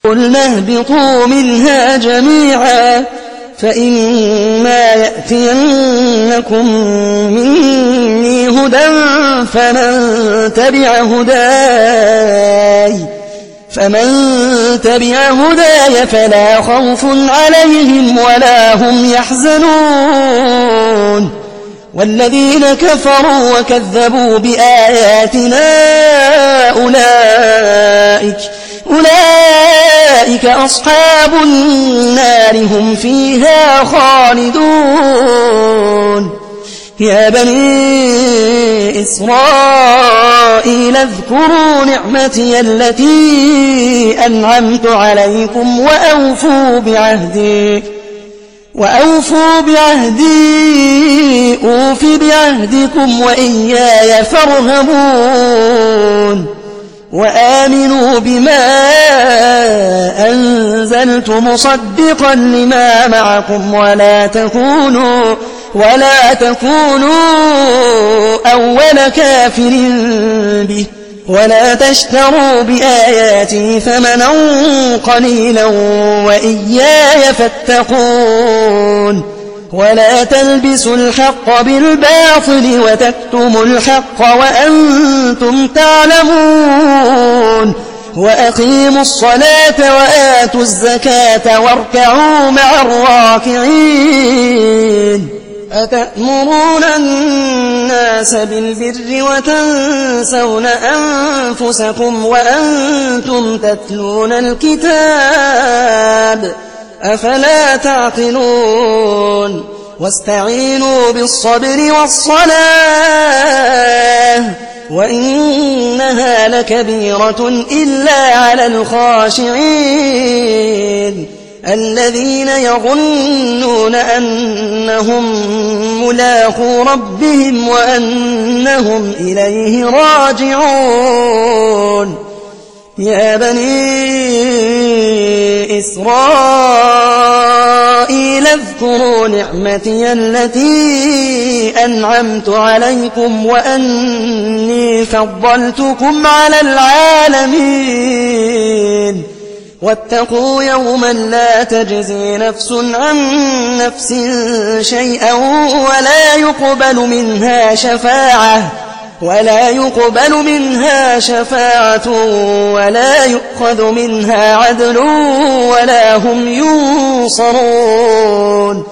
قُلْنَا اهْبِطُوا مِنْهَا جَمِيعًا فَإِمَّا يَأْتِيَنَّكُم مِّنِّي هُدًى فَمَن تَبِعَ هُدَايَ فَلَا خَوْفٌ عَلَيْهِمْ وَلَا هُمْ يَحْزَنُونَ وَالَّذِينَ كَفَرُوا وَكَذَّبُوا بِآيَاتِنَا أُولَئِكَ أَصْحَابُ النَّارِ هُمْ فِيهَا خَالِدُونَ يَا بَنِي إِسْرَائِيلَ اذْكُرُوا نِعْمَتِيَ الَّتِي أَنْعَمْتُ عَلَيْكُمْ وَأَوْفُوا بِعَهْدِي أُوفِ بِعَهْدِكُمْ وَإِيَّايَ فَارْهَبُونِ وَآمِنُوا بِمَا أَنزَلْتُ مُصَدِّقًا لِمَا مَعَكُمْ ولا تكونوا أول كافر به ولا تشتروا بآياتي ثمنا قليلا وإياي فاتقون ولا تلبسوا الحق بالباطل وتكتموا الحق وأنتم تعلمون وأقيموا الصلاة وآتوا الزكاة واركعوا مع الراكعين أتأمرون الناس بالبر وتنسون أنفسكم وأنتم تتلون الكتاب أفلا تعقلون واستعينوا بالصبر والصلاة وإنها لكبيرة إلا على الخاشعين الذين يظنون أنهم ملاقو ربهم وأنهم إليه راجعون يا بني إسرائيل اذكروا نعمتي التي أنعمت عليكم وأني فضلتكم على العالمين واتقوا يوما لا تجزي نفس عن نفس شيئا ولا يقبل منها شفاعة ولا يؤخذ منها عدل ولا هم ينصرون